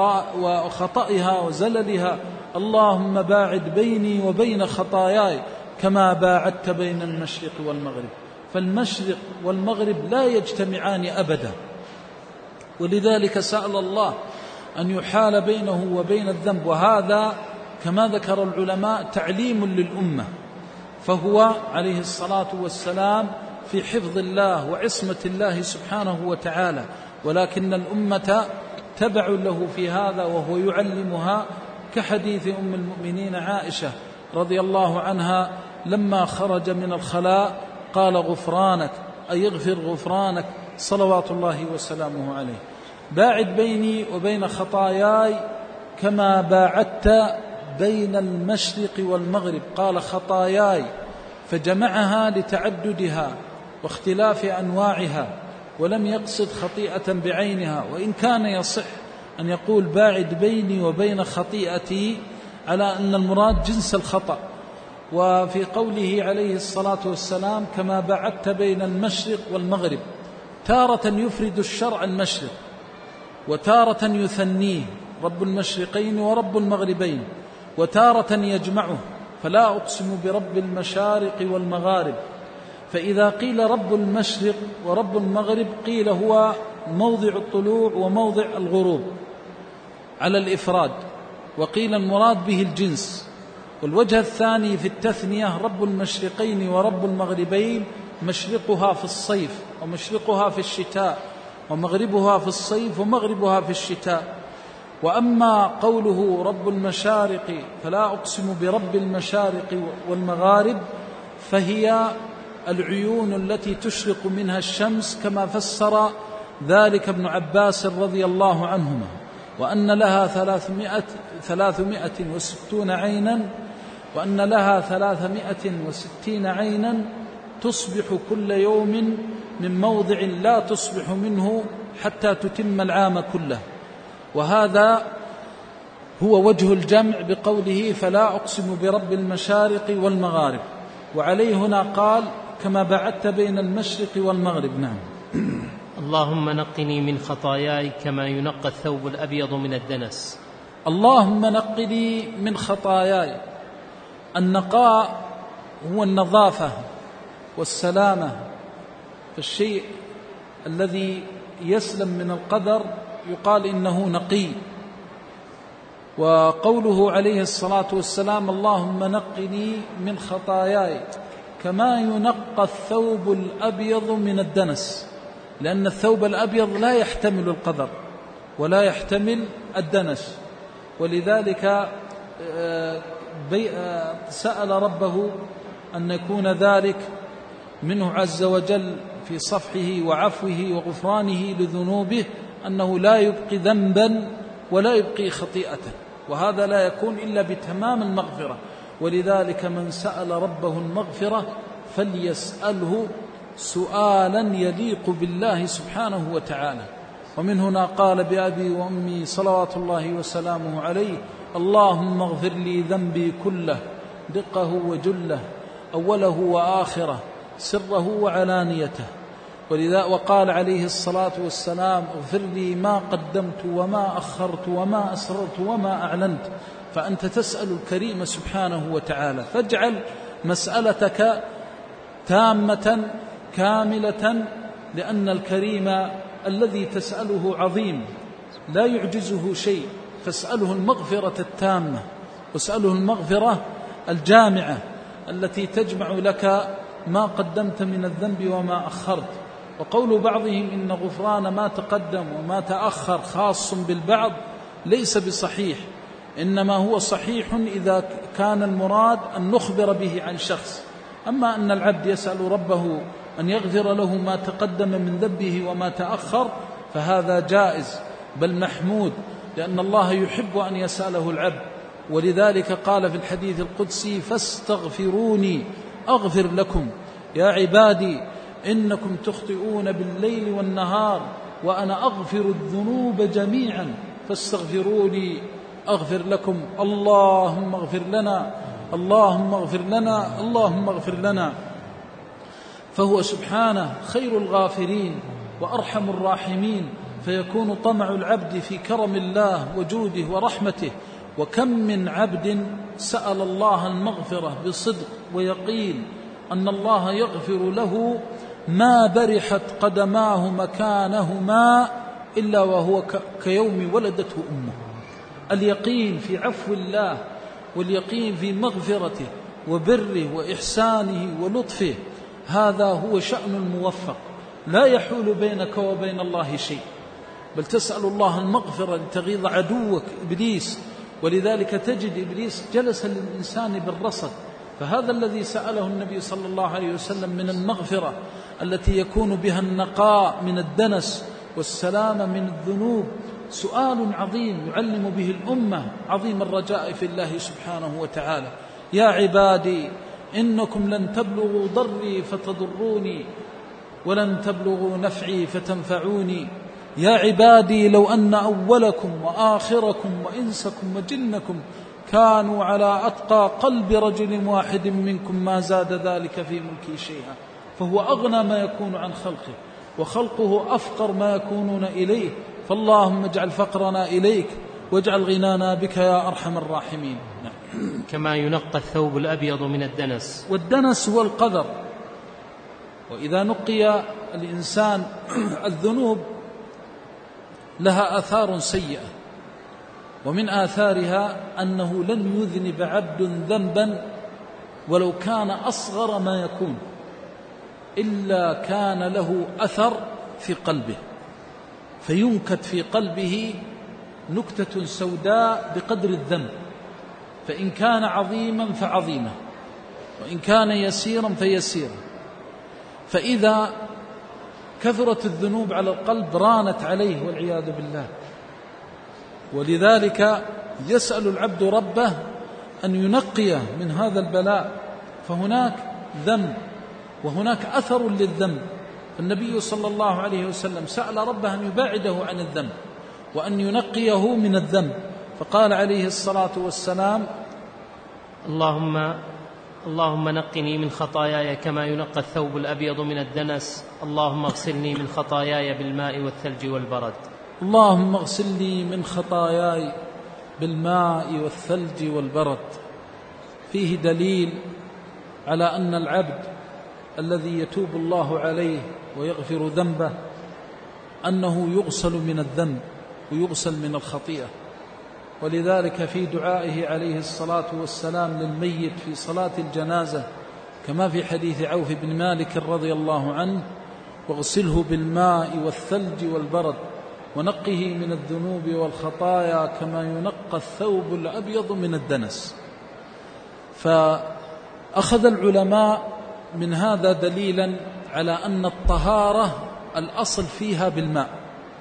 وخطئها وزللها، اللهم باعد بيني وبين خطاياي كما باعدت بين المشرق والمغرب. فالمشرق والمغرب لا يجتمعان أبدا، ولذلك سأل الله أن يحال بينه وبين الذنب. وهذا كما ذكر العلماء تعليم للأمة، فهو عليه الصلاة والسلام في حفظ الله وعصمة الله سبحانه وتعالى، ولكن الأمة تبع له في هذا وهو يعلمها، كحديث أم المؤمنين عائشة رضي الله عنها لما خرج من الخلاء قال غفرانك، أي اغفر غفرانك صلوات الله وسلامه عليه. باعد بيني وبين خطاياي كما باعدت بين المشرق والمغرب. قال خطاياي فجمعها لتعددها واختلاف أنواعها، ولم يقصد خطيئة بعينها، وإن كان يصح أن يقول باعد بيني وبين خطيئتي على أن المراد جنس الخطأ. وفي قوله عليه الصلاة والسلام كما باعدت بين المشرق والمغرب، تارة يفرد الشرع المشرق وتارة يثنيه رب المشرقين ورب المغربين، وتارة يجمعه، فلا أقسم برب المشارق والمغارب. فإذا قيل رب المشرق ورب المغرب قيل هو موضع الطلوع وموضع الغروب على الإفراد، وقيل المراد به الجنس. والوجه الثاني في التثنية رب المشرقين ورب المغربين، مشرقها في الصيف ومشرقها في الشتاء، ومغربها في الصيف ومغربها في الشتاء. وأما قوله رب المشارق فلا أقسم برب المشارق والمغارب، فهي العيون التي تشرق منها الشمس كما فسر ذلك ابن عباس رضي الله عنهما، وأن لها ثلاثمائة, ثلاثمائة وستون عينا وأن لها ثلاثمائة وستين عينا تصبح كل يوم من موضع لا تصبح منه حتى تتم العام كله. وهذا هو وجه الجمع بقوله فلا أقسم برب المشارق والمغارب. وعليه هنا قال كما بعدت بين المشرق والمغرب. نعم. اللهم نقني من خطاياي كما ينقى الثوب الأبيض من الدنس. اللهم نقني من خطاياي. النقاء هو النظافة والسلامة، فالشيء الذي يسلم من القدر يقال إنه نقي. وقوله عليه الصلاة والسلام اللهم نقني من خطاياي كما ينقى الثوب الأبيض من الدنس، لأن الثوب الأبيض لا يحتمل القدر ولا يحتمل الدنس، ولذلك سأل ربه أن يكون ذلك منه عز وجل في صفحه وعفوه وغفرانه لذنوبه، أنه لا يبقي ذنبا ولا يبقي خطيئة، وهذا لا يكون إلا بتمام المغفرة. ولذلك من سأل ربه المغفرة فليسأله سؤالا يليق بالله سبحانه وتعالى. ومن هنا قال بأبي وأمي صلوات الله وسلامه عليه اللهم اغفر لي ذنبي كله دقه وجله أوله وآخره سره وعلانيته. ولذا وقال عليه الصلاة والسلام اغفر لي ما قدمت وما أخرت وما أسررت وما أعلنت. فأنت تسأل الكريم سبحانه وتعالى، فاجعل مسألتك تامة كاملة، لأن الكريم الذي تسأله عظيم لا يعجزه شيء، فاسأله المغفرة التامة، واسأله المغفرة الجامعة التي تجمع لك ما قدمت من الذنب وما أخرت. وقول بعضهم إن غفران ما تقدم وما تأخر خاص بالبعض ليس بصحيح، إنما هو صحيح إذا كان المراد أن نخبر به عن شخص. أما أن العبد يسأل ربه أن يغفر له ما تقدم من ذنبه وما تأخر فهذا جائز بل محمود، لأن الله يحب أن يسأله العبد. ولذلك قال في الحديث القدسي فاستغفروني أغفر لكم يا عبادي إنكم تخطئون بالليل والنهار وأنا أغفر الذنوب جميعا فاستغفروني أغفر لكم. اللهم اغفر لنا اللهم اغفر لنا اللهم اغفر لنا. فهو سبحانه خير الغافرين وأرحم الراحمين، فيكون طمع العبد في كرم الله وجوده ورحمته. وكم من عبد سأل الله المغفرة بصدق ويقين أن الله يغفر له ما برحت قدماه مكانهما إلا وهو كيوم ولدته أمه. اليقين في عفو الله واليقين في مغفرته وبره وإحسانه ولطفه، هذا هو شأن الموفق، لا يحول بينك وبين الله شيء، بل تسأل الله المغفرة لتغيظ عدوك إبليس. ولذلك تجد إبليس جلس للإنسان بالرصد، فهذا الذي سأله النبي صلى الله عليه وسلم من المغفرة التي يكون بها النقاء من الدنس والسلامة من الذنوب سؤال عظيم يعلم به الأمة عظيم الرجاء في الله سبحانه وتعالى. يا عبادي إنكم لن تبلغوا ضري فتضروني ولن تبلغوا نفعي فتنفعوني. يا عبادي لو أن أولكم وآخركم وإنسكم وجنكم كانوا على أتقى قلب رجل واحد منكم ما زاد ذلك في ملكي شيئا. فهو أغنى ما يكون عن خلقه وخلقه أفقر ما يكونون إليه، فاللهم اجعل فقرنا إليك واجعل غنانا بك يا أرحم الراحمين. كما ينقى الثوب الأبيض من الدنس. والدنس هو القذر، وإذا نقي الإنسان الذنوب لها آثار سيئة، ومن آثارها أنه لن يذنب عبد ذنبا ولو كان أصغر ما يكون إلا كان له أثر في قلبه، فينكت في قلبه نكتة سوداء بقدر الذنب، فإن كان عظيما فعظيما، وإن كان يسيرا فيسيرا. فإذا كثرت الذنوب على القلب رانت عليه والعياذ بالله. ولذلك يسأل العبد ربه أن ينقيه من هذا البلاء، فهناك ذنب وهناك أثر للذنب. النبي صلى الله عليه وسلم سأل ربه أن يباعده عن الذنب وأن ينقيه من الذنب، فقال عليه الصلاة والسلام: اللهم اللهم نقني من خطاياي كما ينقى الثوب الأبيض من الدنس، اللهم اغسلني من خطاياي بالماء والثلج والبرد. اللهم اغسلني من خطاياي بالماء والثلج والبرد. فيه دليل على أن العبد الذي يتوب الله عليه ويغفر ذنبه أنه يغسل من الذنب ويغسل من الخطيئة. ولذلك في دعائه عليه الصلاة والسلام للميت في صلاة الجنازة كما في حديث عوف بن مالك رضي الله عنه: واغسله بالماء والثلج والبرد ونقه من الذنوب والخطايا كما ينقى الثوب الأبيض من الدنس. فأخذ العلماء من هذا دليلا على أن الطهارة الأصل فيها بالماء،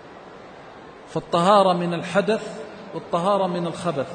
فالطهارة من الحدث والطهارة من الخبث،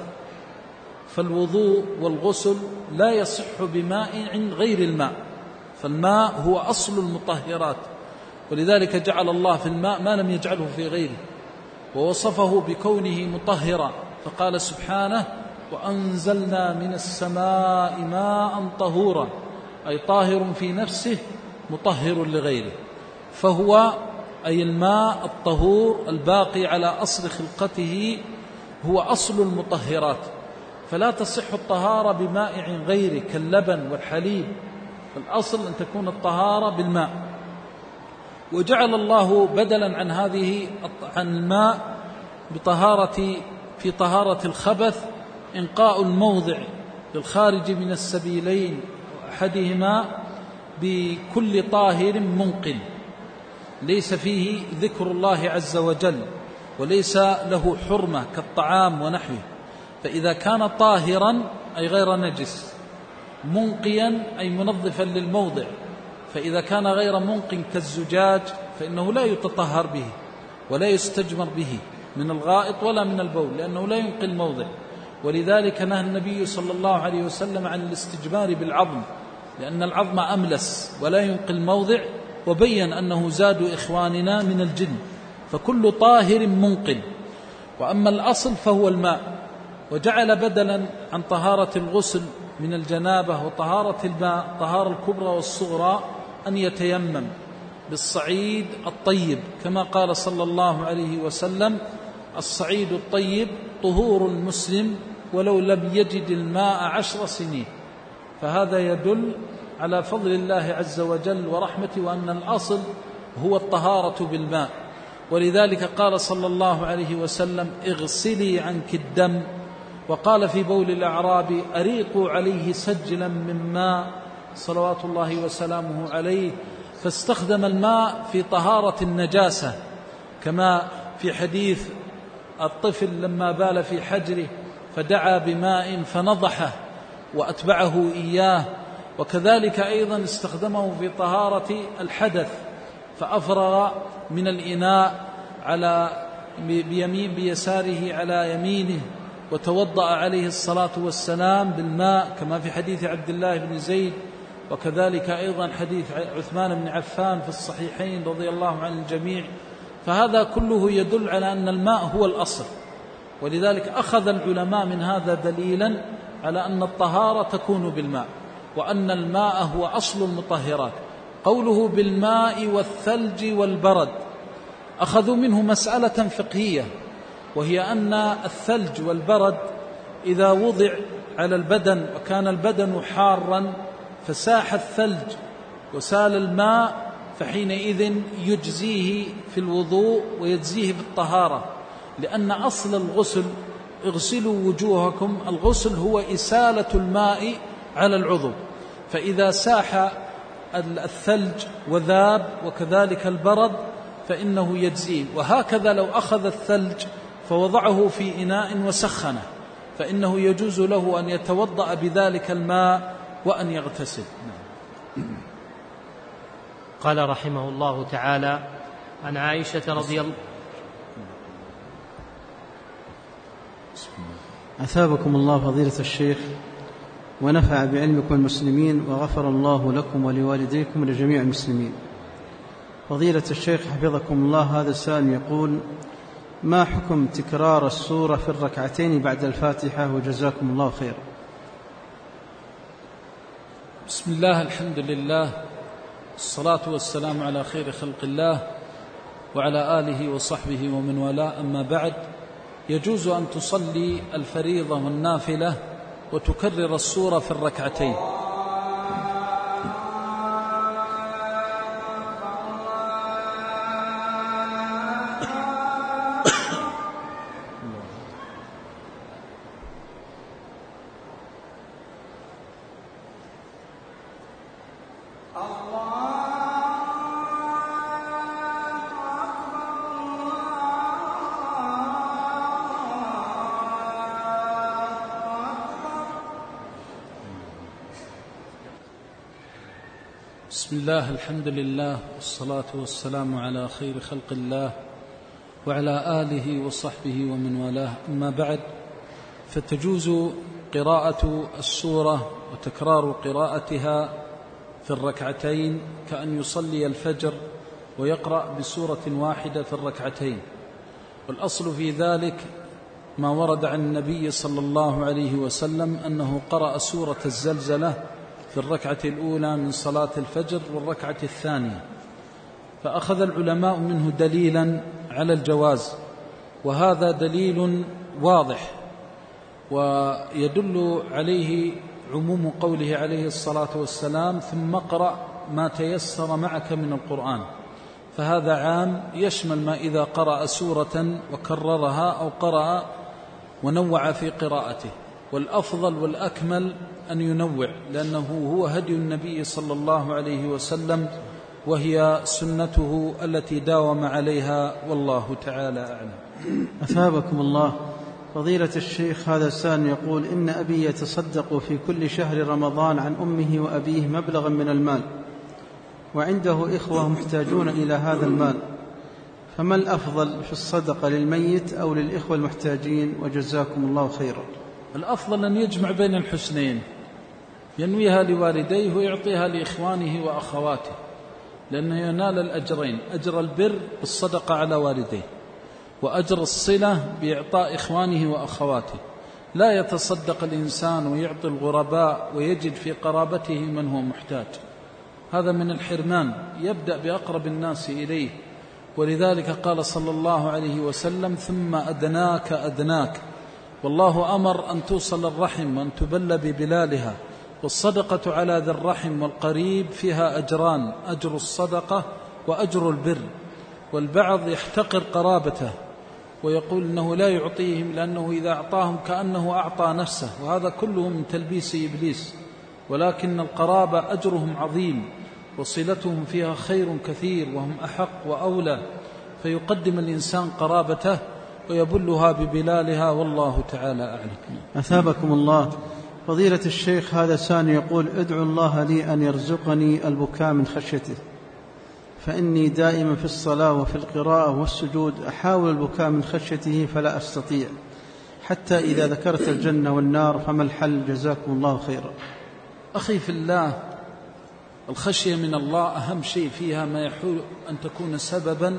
فالوضوء والغسل لا يصح بماء غير الماء، فالماء هو أصل المطهرات. ولذلك جعل الله في الماء ما لم يجعله في غيره، ووصفه بكونه مطهرا، فقال سبحانه: وأنزلنا من السماء ماء طهورا، أي طاهر في نفسه مطهر لغيره. فهو أي الماء الطهور الباقي على أصل خلقته هو أصل المطهرات، فلا تصح الطهارة بماء غيره كاللبن والحليب، فالأصل أن تكون الطهارة بالماء. وجعل الله بدلا عن هذه عن الماء بطهارة في طهارة الخبث إنقاء الموضع للخارج من السبيلين، أحدهما بكل طاهر منقل ليس فيه ذكر الله عز وجل وليس له حرمة كالطعام ونحوه، فإذا كان طاهرا أي غير نجس، منقيا أي منظفا للموضع، فإذا كان غير منق كالزجاج فإنه لا يتطهر به ولا يستجمر به من الغائط ولا من البول، لأنه لا ينقي الموضع. ولذلك نهى النبي صلى الله عليه وسلم عن الاستجمار بالعظم، لأن العظم أملس ولا ينقي الموضع، وبين أنه زاد إخواننا من الجن، فكل طاهر منقل. وأما الأصل فهو الماء، وجعل بدلا عن طهارة الغسل من الجنابة وطهارة الماء طهارة الكبرى والصغرى أن يتيمم بالصعيد الطيب، كما قال صلى الله عليه وسلم: الصعيد الطيب طهور المسلم ولو لم يجد الماء عشر سنين. فهذا يدل على فضل الله عز وجل ورحمته، وأن الأصل هو الطهارة بالماء. ولذلك قال صلى الله عليه وسلم: اغسلي عنك الدم. وقال في بول الأعراب: أريقوا عليه سجلا من ماء، صلوات الله وسلامه عليه. فاستخدم الماء في طهارة النجاسة، كما في حديث الطفل لما بال في حجره فدعا بماء فنضحه وأتبعه إياه. وكذلك أيضا استخدمه في طهارة الحدث، فأفرغ من الإناء على بيمين بيساره على يمينه، وتوضأ عليه الصلاة والسلام بالماء، كما في حديث عبد الله بن زيد، وكذلك أيضا حديث عثمان بن عفان في الصحيحين رضي الله عن الجميع. فهذا كله يدل على أن الماء هو الأصل. ولذلك أخذ العلماء من هذا دليلا على أن الطهارة تكون بالماء، وأن الماء هو أصل المطهرات. قوله بالماء والثلج والبرد أخذوا منه مسألة فقهية، وهي أن الثلج والبرد إذا وضع على البدن وكان البدن حارا فساح الثلج وسال الماء، فحينئذ يجزيه في الوضوء ويجزيه بالطهارة، لأن أصل الغسل اغسلوا وجوهكم. الغسل هو إسالة الماء على العضو، فإذا ساح الثلج وذاب وكذلك البرد فإنه يجزيه. وهكذا لو أخذ الثلج فوضعه في إناء وسخنه فإنه يجوز له أن يتوضأ بذلك الماء وأن يغتسل. قال رحمه الله تعالى: عن عائشة رضي الله أثابكم الله فضيلة الشيخ ونفع بعلمكم المسلمين وغفر الله لكم ولوالديكم ولجميع المسلمين. فضيلة الشيخ حفظكم الله، هذا السائل يقول: ما حكم تكرار السورة في الركعتين بعد الفاتحة وجزاكم الله خيرا؟ بسم الله، الحمد لله، الصلاة والسلام على خير خلق الله وعلى آله وصحبه ومن والاه، أما بعد. يجوز أن تصلي الفريضة والنافلة وتكرر السورة في الركعتين. بسم الله، الحمد لله، والصلاة والسلام على خير خلق الله وعلى آله وصحبه ومن والاه، أما بعد. فتجوز قراءة السورة وتكرار قراءتها في الركعتين كأن يصلي الفجر ويقرأ بسورة واحدة في الركعتين. والأصل في ذلك ما ورد عن النبي صلى الله عليه وسلم أنه قرأ سورة الزلزلة في الركعة الأولى من صلاة الفجر والركعة الثانية، فأخذ العلماء منه دليلا على الجواز، وهذا دليل واضح ويدل عليه عموم قوله عليه الصلاة والسلام: ثم اقرأ ما تيسر معك من القرآن. فهذا عام يشمل ما إذا قرأ سورة وكررها أو قرأ ونوع في قراءته. والأفضل والأكمل أن ينوع، لأنه هو هدي النبي صلى الله عليه وسلم وهي سنته التي داوم عليها، والله تعالى أعلم. أثابكم الله فضيلة الشيخ، هذا السائل يقول: إن أبي يتصدق في كل شهر رمضان عن أمه وأبيه مبلغا من المال، وعنده إخوة محتاجون إلى هذا المال، فما الأفضل في الصدقة، للميت أو للإخوة المحتاجين؟ وجزاكم الله خيرا. الأفضل أن يجمع بين الحسنين، ينويها لوالديه ويعطيها لإخوانه وأخواته، لأنه ينال الأجرين: أجر البر بالصدقة على والديه، وأجر الصلة بإعطاء إخوانه وأخواته. لا يتصدق الإنسان ويعطي الغرباء ويجد في قرابته من هو محتاج، هذا من الحرمان، يبدأ بأقرب الناس إليه. ولذلك قال صلى الله عليه وسلم: ثم أدناك أدناك. والله أمر أن توصل الرحم وأن تبل ببلالها، والصدقة على ذي الرحم والقريب فيها أجران: أجر الصدقة وأجر البر. والبعض يحتقر قرابته ويقول إنه لا يعطيهم لأنه إذا أعطاهم كأنه أعطى نفسه، وهذا كله من تلبيس إبليس. ولكن القرابة أجرهم عظيم وصلتهم فيها خير كثير، وهم أحق وأولى، فيقدم الإنسان قرابته ويبلها ببلالها، والله تعالى أعلم. أثابكم الله فضيلة الشيخ، هذا ساني يقول: ادعو الله لي أن يرزقني البكاء من خشيته، فإني دائما في الصلاة وفي القراءة والسجود أحاول البكاء من خشيته فلا أستطيع، حتى إذا ذكرت الجنة والنار، فما الحل؟ جزاكم الله خيرا. أخي في الله، الخشية من الله أهم شيء فيها ما يحول أن تكون سببا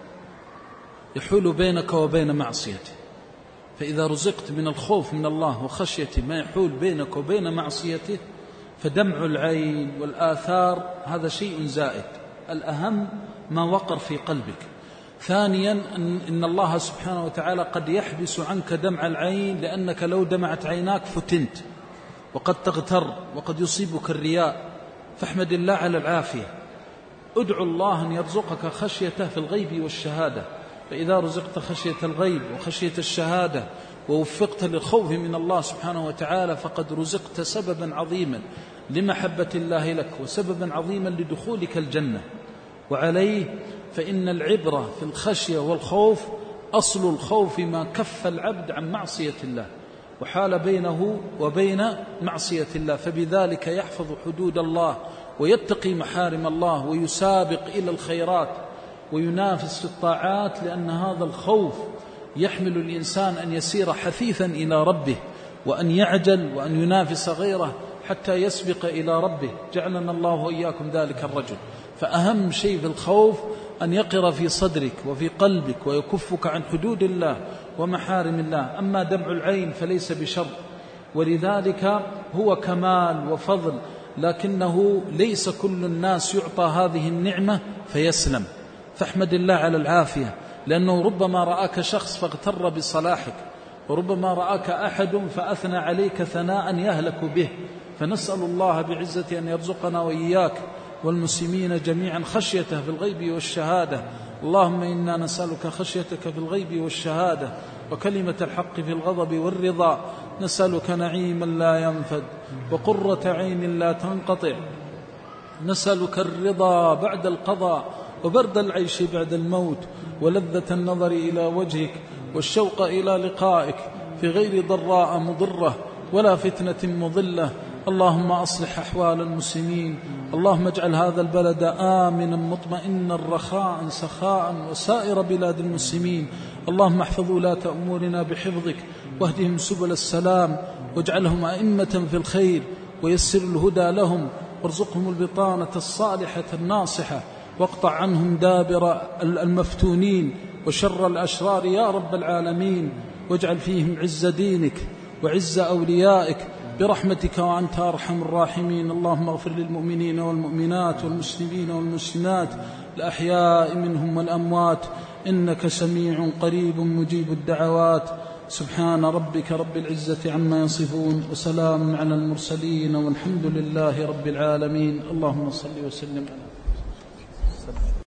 يحول بينك وبين معصيته. فإذا رزقت من الخوف من الله وخشيته ما يحول بينك وبين معصيته، فدمع العين والآثار هذا شيء زائد. الأهم ما وقر في قلبك. ثانيا أن, إن الله سبحانه وتعالى قد يحبس عنك دمع العين، لأنك لو دمعت عيناك فتنت وقد تغتر وقد يصيبك الرياء، فاحمد الله على العافية. ادعو الله أن يرزقك خشيته في الغيب والشهادة، فإذا رزقت خشية الغيب وخشية الشهادة ووفقت للخوف من الله سبحانه وتعالى فقد رزقت سببا عظيما لمحبة الله لك وسببا عظيما لدخولك الجنة. وعليه فإن العبرة في الخشية والخوف أصل الخوف ما كف العبد عن معصية الله وحال بينه وبين معصية الله، فبذلك يحفظ حدود الله ويتقي محارم الله ويسابق إلى الخيرات وينافس في الطاعات، لأن هذا الخوف يحمل الإنسان أن يسير حثيثا إلى ربه وأن يعجل وأن ينافس غيره حتى يسبق إلى ربه. جعلنا الله وإياكم ذلك الرجل. فأهم شيء في الخوف أن يقر في صدرك وفي قلبك ويكفك عن حدود الله ومحارم الله. أما دمع العين فليس بشر، ولذلك هو كمال وفضل، لكنه ليس كل الناس يعطى هذه النعمة فيسلم. فاحمد الله على العافية، لأنه ربما رآك شخص فاغتر بصلاحك، وربما رآك أحد فأثنى عليك ثناء يهلك به. فنسأل الله بعزة أن يرزقنا وإياك والمسلمين جميعا خشيته في الغيب والشهادة. اللهم إنا نسألك خشيتك في الغيب والشهادة وكلمة الحق في الغضب والرضا. نسألك نعيما لا ينفد وقرة عين لا تنقطع. نسألك الرضا بعد القضاء وبرد العيش بعد الموت ولذة النظر إلى وجهك والشوق إلى لقائك في غير ضراء مضرة ولا فتنة مضلة. اللهم أصلح أحوال المسلمين. اللهم اجعل هذا البلد آمنا مطمئنا رخاء سخاء وسائر بلاد المسلمين. اللهم احفظ ولاة أمورنا بحفظك واهدهم سبل السلام واجعلهم أئمة في الخير ويسر الهدى لهم وارزقهم البطانة الصالحة الناصحة واقطع عنهم دابر المفتونين وشر الأشرار يا رب العالمين، واجعل فيهم عز دينك وعز أوليائك برحمتك وأنت أرحم الراحمين. اللهم اغفر للمؤمنين والمؤمنات والمسلمين والمسلمات الأحياء منهم والأموات إنك سميع قريب مجيب الدعوات. سبحان ربك رب العزة عما يصفون وسلام على المرسلين والحمد لله رب العالمين. اللهم صل وسلم على